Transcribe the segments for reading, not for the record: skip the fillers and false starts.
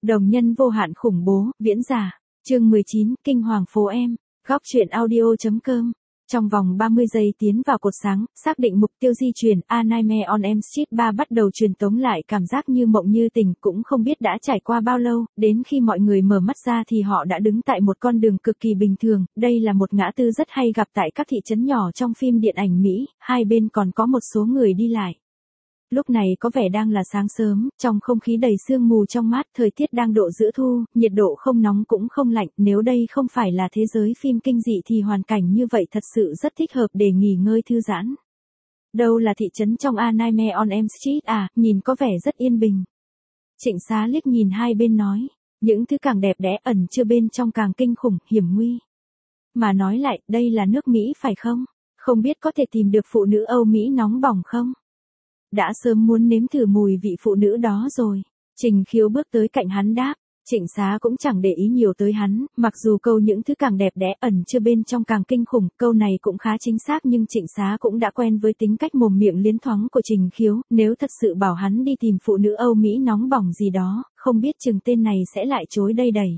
Đồng nhân vô hạn khủng bố, viễn giả. Chương 19, Kinh hoàng phố em. Góc truyện audio.com. Trong vòng 30 giây tiến vào cột sáng, xác định mục tiêu di chuyển, A Nightmare on Elm Street 3 bắt đầu truyền tống lại cảm giác như mộng như tỉnh, cũng không biết đã trải qua bao lâu, đến khi mọi người mở mắt ra thì họ đã đứng tại một con đường cực kỳ bình thường, đây là một ngã tư rất hay gặp tại các thị trấn nhỏ trong phim điện ảnh Mỹ, hai bên còn có một số người đi lại. Lúc này có vẻ đang là sáng sớm, trong không khí đầy sương mù trong mát, thời tiết đang độ giữa thu, nhiệt độ không nóng cũng không lạnh, nếu đây không phải là thế giới phim kinh dị thì hoàn cảnh như vậy thật sự rất thích hợp để nghỉ ngơi thư giãn. Đâu là thị trấn trong A Nightmare on Elm Street à, nhìn có vẻ rất yên bình. Trịnh Xá liếc nhìn hai bên nói, những thứ càng đẹp đẽ ẩn chứa bên trong càng kinh khủng, hiểm nguy. Mà nói lại, đây là nước Mỹ phải không? Không biết có thể tìm được phụ nữ Âu Mỹ nóng bỏng không? Đã sớm muốn nếm thử mùi vị phụ nữ đó rồi. Trình Khiếu bước tới cạnh hắn đáp. Trịnh Xá cũng chẳng để ý nhiều tới hắn, mặc dù câu những thứ càng đẹp đẽ ẩn chứa bên trong càng kinh khủng, câu này cũng khá chính xác, nhưng Trịnh Xá cũng đã quen với tính cách mồm miệng liến thoáng của Trình Khiếu, nếu thật sự bảo hắn đi tìm phụ nữ Âu Mỹ nóng bỏng gì đó, không biết chừng tên này sẽ lại chối đây đẩy.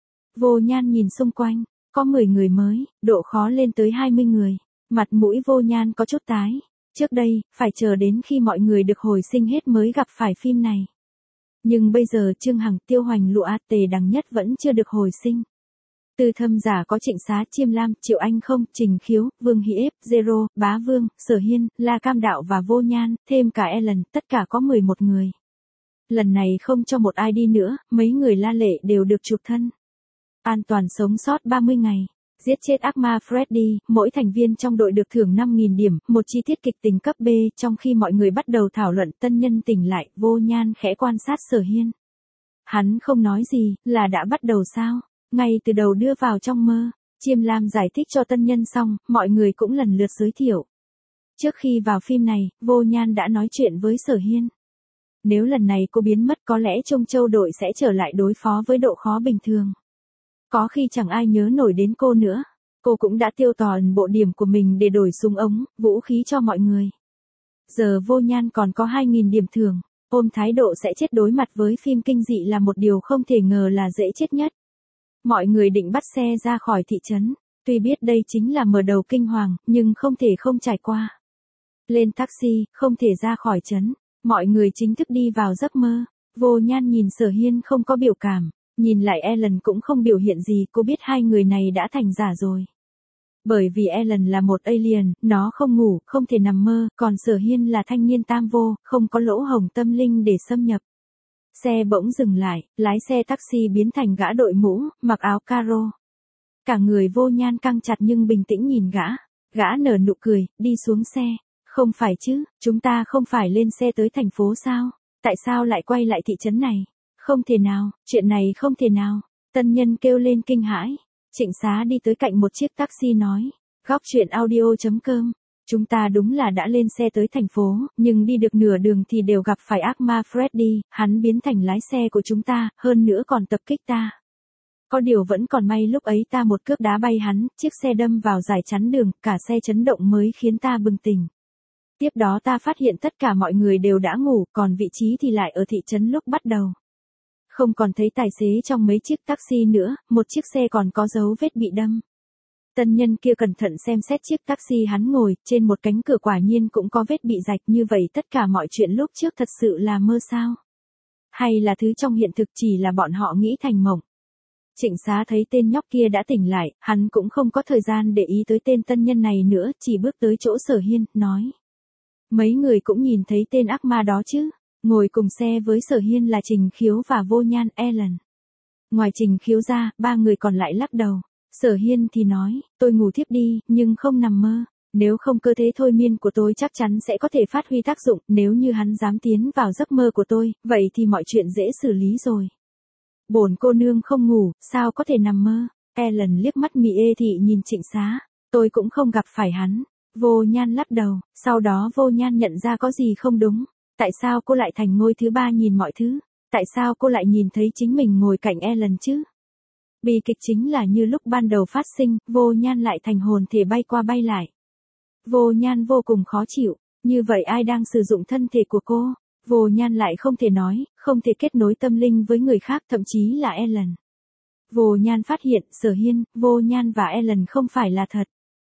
Vô Nhan nhìn xung quanh, có 10 người mới, độ khó lên tới 20 người, mặt mũi Vô Nhan có chút tái. Trước đây, phải chờ đến khi mọi người được hồi sinh hết mới gặp phải phim này. Nhưng bây giờ Trương Hằng, Tiêu Hoành, Lụa Tề Đằng Nhất vẫn chưa được hồi sinh. Từ thâm giả có Trịnh Xá, Chiêm Lam, Triệu Anh Không, Trình Khiếu, Vương Hiệp, Zero, Bá Vương, Sở Hiên, La Cam Đạo và Vô Nhan, thêm cả Ellen, tất cả có 11 người. Lần này không cho một ai đi nữa, mấy người La Lệ đều được chuộc thân. An toàn sống sót 30 ngày. Giết chết ác ma Freddy, mỗi thành viên trong đội được thưởng 5.000 điểm, một chi tiết kịch tính cấp B, trong khi mọi người bắt đầu thảo luận tân nhân tỉnh lại, Vô Nhan khẽ quan sát Sở Hiên. Hắn không nói gì, là đã bắt đầu sao? Ngay từ đầu đưa vào trong mơ, Chiêm Lam giải thích cho tân nhân xong, mọi người cũng lần lượt giới thiệu. Trước khi vào phim này, Vô Nhan đã nói chuyện với Sở Hiên. Nếu lần này cô biến mất có lẽ Trung Châu đội sẽ trở lại đối phó với độ khó bình thường. Có khi chẳng ai nhớ nổi đến cô nữa. Cô cũng đã tiêu toàn bộ điểm của mình để đổi súng ống, vũ khí cho mọi người. Giờ Vô Nhan còn có 2.000 điểm thưởng. Ôm thái độ sẽ chết đối mặt với phim kinh dị là một điều không thể ngờ là dễ chết nhất. Mọi người định bắt xe ra khỏi thị trấn. Tuy biết đây chính là mở đầu kinh hoàng, nhưng không thể không trải qua. Lên taxi, không thể ra khỏi trấn. Mọi người chính thức đi vào giấc mơ. Vô Nhan nhìn Sở Hiên không có biểu cảm. Nhìn lại Ellen cũng không biểu hiện gì, cô biết hai người này đã thành giả rồi. Bởi vì Ellen là một alien, nó không ngủ, không thể nằm mơ, còn Sở Hiên là thanh niên tam vô, không có lỗ hổng tâm linh để xâm nhập. Xe bỗng dừng lại, lái xe taxi biến thành gã đội mũ, mặc áo caro. Cả người Vô Nhan căng chặt nhưng bình tĩnh nhìn gã. Gã nở nụ cười, đi xuống xe. Không phải chứ, chúng ta không phải lên xe tới thành phố sao? Tại sao lại quay lại thị trấn này? Không thể nào, chuyện này không thể nào. Tân nhân kêu lên kinh hãi. Trịnh Xá đi tới cạnh một chiếc taxi nói. Góc truyện audio.com. Chúng ta đúng là đã lên xe tới thành phố, nhưng đi được nửa đường thì đều gặp phải ác ma Freddy, hắn biến thành lái xe của chúng ta, hơn nữa còn tập kích ta. Có điều vẫn còn may lúc ấy ta một cước đá bay hắn, chiếc xe đâm vào rải chắn đường, cả xe chấn động mới khiến ta bừng tỉnh. Tiếp đó ta phát hiện tất cả mọi người đều đã ngủ, còn vị trí thì lại ở thị trấn lúc bắt đầu. Không còn thấy tài xế trong mấy chiếc taxi nữa, một chiếc xe còn có dấu vết bị đâm. Tân nhân kia cẩn thận xem xét chiếc taxi hắn ngồi, trên một cánh cửa quả nhiên cũng có vết bị rạch, như vậy tất cả mọi chuyện lúc trước thật sự là mơ sao? Hay là thứ trong hiện thực chỉ là bọn họ nghĩ thành mộng? Trịnh Xá thấy tên nhóc kia đã tỉnh lại, hắn cũng không có thời gian để ý tới tên tân nhân này nữa, chỉ bước tới chỗ Sở Hiên, nói. Mấy người cũng nhìn thấy tên ác ma đó chứ? Ngồi cùng xe với Sở Hiên là Trình Khiếu và Vô Nhan, Ellen. Ngoài Trình Khiếu ra, 3 người còn lại lắc đầu. Sở Hiên thì nói, tôi ngủ thiếp đi, nhưng không nằm mơ. Nếu không cơ thể thôi miên của tôi chắc chắn sẽ có thể phát huy tác dụng, nếu như hắn dám tiến vào giấc mơ của tôi, vậy thì mọi chuyện dễ xử lý rồi. Bổn cô nương không ngủ, sao có thể nằm mơ? Ellen liếc mắt mị ê thị nhìn Trịnh Xá, tôi cũng không gặp phải hắn. Vô Nhan lắc đầu, sau đó Vô Nhan nhận ra có gì không đúng. Tại sao cô lại thành ngôi thứ 3 nhìn mọi thứ? Tại sao cô lại nhìn thấy chính mình ngồi cạnh Ellen chứ? Bi kịch chính là như lúc ban đầu phát sinh, Vô Nhan lại thành hồn thể bay qua bay lại. Vô Nhan vô cùng khó chịu, như vậy ai đang sử dụng thân thể của cô? Vô Nhan lại không thể nói, không thể kết nối tâm linh với người khác, thậm chí là Ellen. Vô Nhan phát hiện, Sở Hiên, Vô Nhan và Ellen không phải là thật.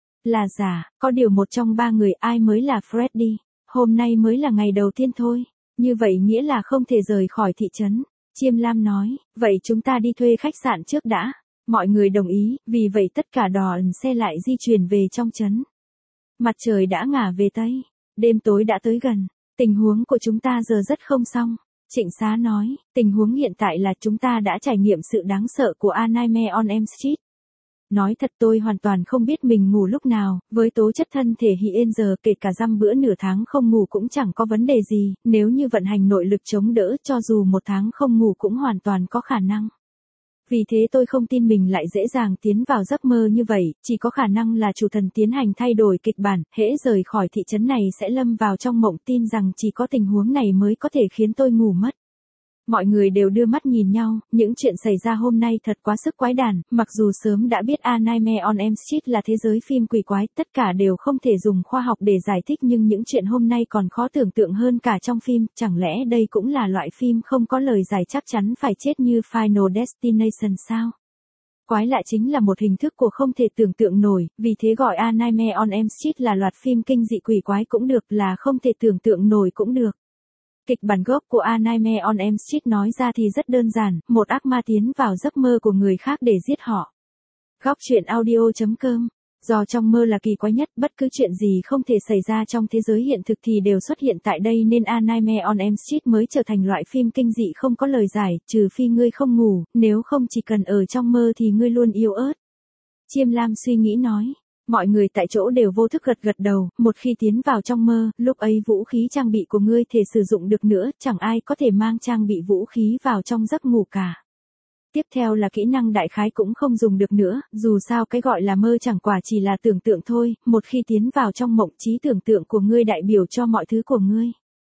Là giả, có điều một trong ba người ai mới là Freddy. Hôm nay mới là ngày đầu tiên thôi. Như vậy nghĩa là không thể rời khỏi thị trấn. Chiêm Lam nói, vậy chúng ta đi thuê khách sạn trước đã. Mọi người đồng ý, vì vậy tất cả đòn xe lại di chuyển về trong trấn. Mặt trời đã ngả về Tây. Đêm tối đã tới gần. Tình huống của chúng ta giờ rất không xong. Trịnh Xá nói, tình huống hiện tại là chúng ta đã trải nghiệm sự đáng sợ của A Nightmare on Elm Street. Nói thật tôi hoàn toàn không biết mình ngủ lúc nào, với tố chất thân thể hiện giờ kể cả dăm bữa nửa tháng không ngủ cũng chẳng có vấn đề gì, nếu như vận hành nội lực chống đỡ cho dù một tháng không ngủ cũng hoàn toàn có khả năng. Vì thế tôi không tin mình lại dễ dàng tiến vào giấc mơ như vậy, chỉ có khả năng là chủ thần tiến hành thay đổi kịch bản, hễ rời khỏi thị trấn này sẽ lâm vào trong mộng, tin rằng chỉ có tình huống này mới có thể khiến tôi ngủ mất. Mọi người đều đưa mắt nhìn nhau, những chuyện xảy ra hôm nay thật quá sức quái đản, mặc dù sớm đã biết A Nightmare on Elm Street là thế giới phim quỷ quái, tất cả đều không thể dùng khoa học để giải thích nhưng những chuyện hôm nay còn khó tưởng tượng hơn cả trong phim, chẳng lẽ đây cũng là loại phim không có lời giải chắc chắn phải chết như Final Destination sao? Quái lạ chính là một hình thức của không thể tưởng tượng nổi, vì thế gọi A Nightmare on Elm Street là loạt phim kinh dị quỷ quái cũng được, là không thể tưởng tượng nổi cũng được. Kịch bản gốc của A Nightmare on Elm Street nói ra thì rất đơn giản, một ác ma tiến vào giấc mơ của người khác để giết họ. Góc truyện audio.com. Do trong mơ là kỳ quái nhất, bất cứ chuyện gì không thể xảy ra trong thế giới hiện thực thì đều xuất hiện tại đây nên A Nightmare on Elm Street mới trở thành loại phim kinh dị không có lời giải, trừ phi ngươi không ngủ, nếu không chỉ cần ở trong mơ thì ngươi luôn yếu ớt. Chiêm Lam suy nghĩ nói. Mọi người tại chỗ đều vô thức gật đầu, một khi tiến vào trong mơ, lúc ấy vũ khí trang bị của ngươi thể sử dụng được nữa, chẳng ai có thể mang trang bị vũ khí vào trong giấc ngủ cả. Tiếp theo là kỹ năng đại khái cũng không dùng được nữa, dù sao cái gọi là mơ chẳng quả chỉ là tưởng tượng thôi, một khi tiến vào trong mộng trí tưởng tượng của ngươi đại biểu cho mọi thứ của ngươi.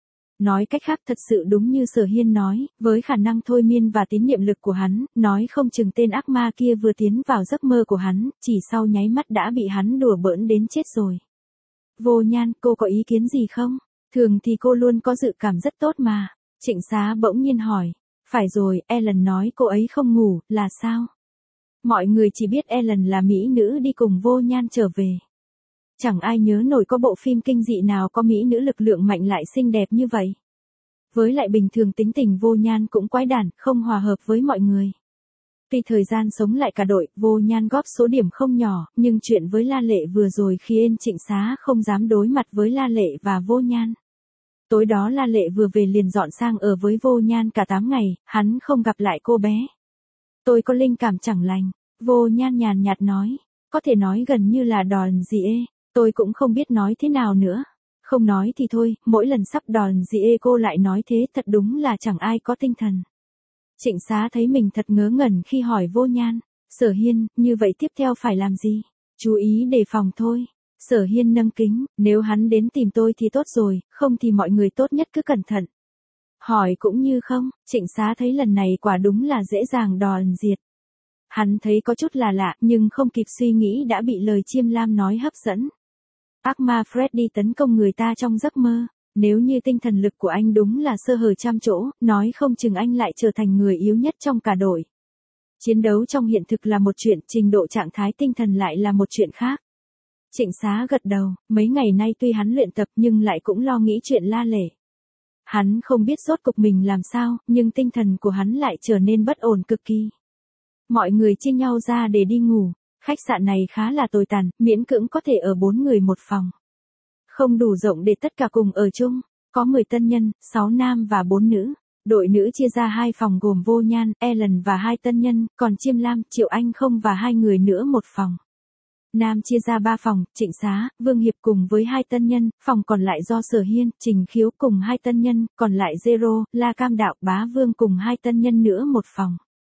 Nói cách khác thật sự đúng như Sở Hiên nói, với khả năng thôi miên và tín niệm lực của hắn, nói không chừng tên ác ma kia vừa tiến vào giấc mơ của hắn, chỉ sau nháy mắt đã bị hắn đùa bỡn đến chết rồi. Vô Nhan, cô có ý kiến gì không? Thường thì cô luôn có dự cảm rất tốt mà. Trịnh Xá bỗng nhiên hỏi. Phải rồi, Ellen nói cô ấy không ngủ, là sao? Mọi người chỉ biết Ellen là mỹ nữ đi cùng Vô Nhan trở về. Chẳng ai nhớ nổi có bộ phim kinh dị nào có mỹ nữ lực lượng mạnh lại xinh đẹp như vậy. Với lại bình thường tính tình Vô Nhan cũng quái đản, không hòa hợp với mọi người. Tuy thời gian sống lại cả đội, Vô Nhan góp số điểm không nhỏ, nhưng chuyện với La Lệ vừa rồi khiến Trịnh Xá không dám đối mặt với La Lệ và Vô Nhan. Tối đó La Lệ vừa về liền dọn sang ở với Vô Nhan cả 8 ngày, hắn không gặp lại cô bé. Tôi có linh cảm chẳng lành, Vô Nhan nhàn nhạt nói, có thể nói gần như là đòn gì ê. Tôi cũng không biết nói thế nào nữa. Không nói thì thôi, mỗi lần sắp đòn gì cô lại nói thế, thật đúng là chẳng ai có tinh thần. Trịnh Xá thấy mình thật ngớ ngẩn khi hỏi Vô Nhan. Sở Hiên, như vậy tiếp theo phải làm gì? Chú ý đề phòng thôi. Sở Hiên nâng kính, nếu hắn đến tìm tôi thì tốt rồi, không thì mọi người tốt nhất cứ cẩn thận. Hỏi cũng như không, Trịnh Xá thấy lần này quả đúng là dễ dàng đòn diệt. Hắn thấy có chút là lạ, nhưng không kịp suy nghĩ đã bị lời Chiêm Lam nói hấp dẫn. Ác ma Freddy tấn công người ta trong giấc mơ. Nếu như tinh thần lực của anh đúng là sơ hở trăm chỗ, nói không chừng anh lại trở thành người yếu nhất trong cả đội. Chiến đấu trong hiện thực là một chuyện, trình độ trạng thái tinh thần lại là một chuyện khác. Trịnh Xá gật đầu, mấy ngày nay tuy hắn luyện tập nhưng lại cũng lo nghĩ chuyện La Lệ. Hắn không biết rốt cục mình làm sao, nhưng tinh thần của hắn lại trở nên bất ổn cực kỳ. Mọi người chia nhau ra để đi ngủ. Khách sạn này khá là tồi tàn, miễn cưỡng có thể ở 4 người một phòng. Không đủ rộng để tất cả cùng ở chung, có 10 tân nhân, 6 nam và 4 nữ. Đội nữ chia ra 2 phòng gồm Vô Nhan, Ellen và 2 tân nhân, còn Chiêm Lam, Triệu Anh không và 2 người nữa một phòng. Nam chia ra 3 phòng, Trịnh Xá, Vương Hiệp cùng với 2 tân nhân, phòng còn lại do Sở Hiên, Trình Khiếu cùng 2 tân nhân, còn lại Zero, La Cam Đạo, Bá Vương cùng 2 tân nhân nữa một phòng.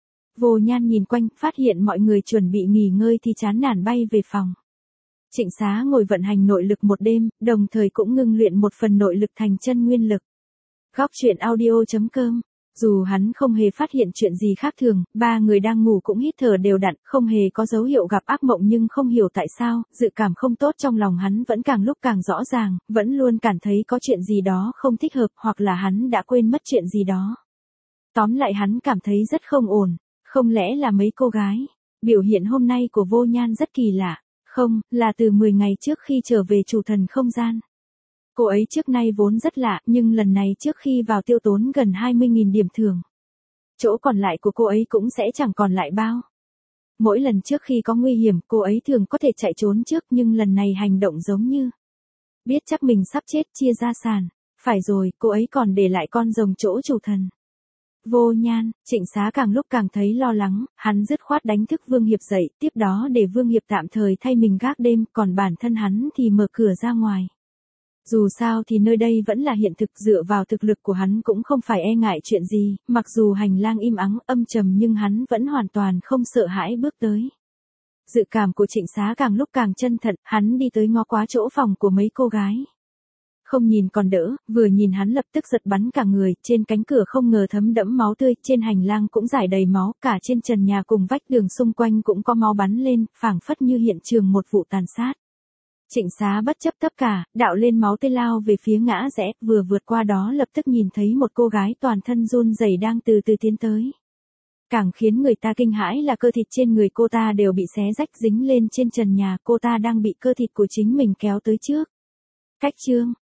Vô Nhan nhìn quanh, phát hiện mọi người chuẩn bị nghỉ ngơi thì chán nản bay về phòng. Trịnh Xá ngồi vận hành nội lực một đêm, đồng thời cũng ngưng luyện một phần nội lực thành chân nguyên lực. Góc truyện audio.com Dù hắn không hề phát hiện chuyện gì khác thường, ba người đang ngủ cũng hít thở đều đặn, không hề có dấu hiệu gặp ác mộng, nhưng không hiểu tại sao, dự cảm không tốt trong lòng hắn vẫn càng lúc càng rõ ràng, vẫn luôn cảm thấy có chuyện gì đó không thích hợp, hoặc là hắn đã quên mất chuyện gì đó. Tóm lại hắn cảm thấy rất không ổn, không lẽ là mấy cô gái. Biểu hiện hôm nay của Vô Nhan rất kỳ lạ, không, là từ 10 ngày trước khi trở về chủ thần không gian. Cô ấy trước nay vốn rất lạ, nhưng lần này trước khi vào tiêu tốn gần 20.000 điểm thưởng. Chỗ còn lại của cô ấy cũng sẽ chẳng còn lại bao. Mỗi lần trước khi có nguy hiểm, cô ấy thường có thể chạy trốn trước, nhưng lần này hành động giống như biết chắc mình sắp chết, chia ra sàn. Phải rồi, cô ấy còn để lại con rồng chỗ chủ thần. Vô Nhan, Trịnh Xá càng lúc càng thấy lo lắng, hắn dứt khoát đánh thức Vương Hiệp dậy, tiếp đó để Vương Hiệp tạm thời thay mình gác đêm, còn bản thân hắn thì mở cửa ra ngoài. Dù sao thì nơi đây vẫn là hiện thực, dựa vào thực lực của hắn cũng không phải e ngại chuyện gì, mặc dù hành lang im ắng, âm trầm nhưng hắn vẫn hoàn toàn không sợ hãi bước tới. Dự cảm của Trịnh Xá càng lúc càng chân thật, hắn đi tới ngó qua chỗ phòng của mấy cô gái. Không nhìn còn đỡ, vừa nhìn hắn lập tức giật bắn cả người, trên cánh cửa không ngờ thấm đẫm máu tươi, trên hành lang cũng rải đầy máu, cả trên trần nhà cùng vách đường xung quanh cũng có máu bắn lên, phảng phất như hiện trường một vụ tàn sát. Trịnh Xá bất chấp tất cả, đạo lên máu tươi lao về phía ngã rẽ, vừa vượt qua đó lập tức nhìn thấy một cô gái toàn thân run rẩy đang từ từ tiến tới. Càng khiến người ta kinh hãi là cơ thịt trên người cô ta đều bị xé rách dính lên trên trần nhà, cô ta đang bị cơ thịt của chính mình kéo tới trước. Cách chương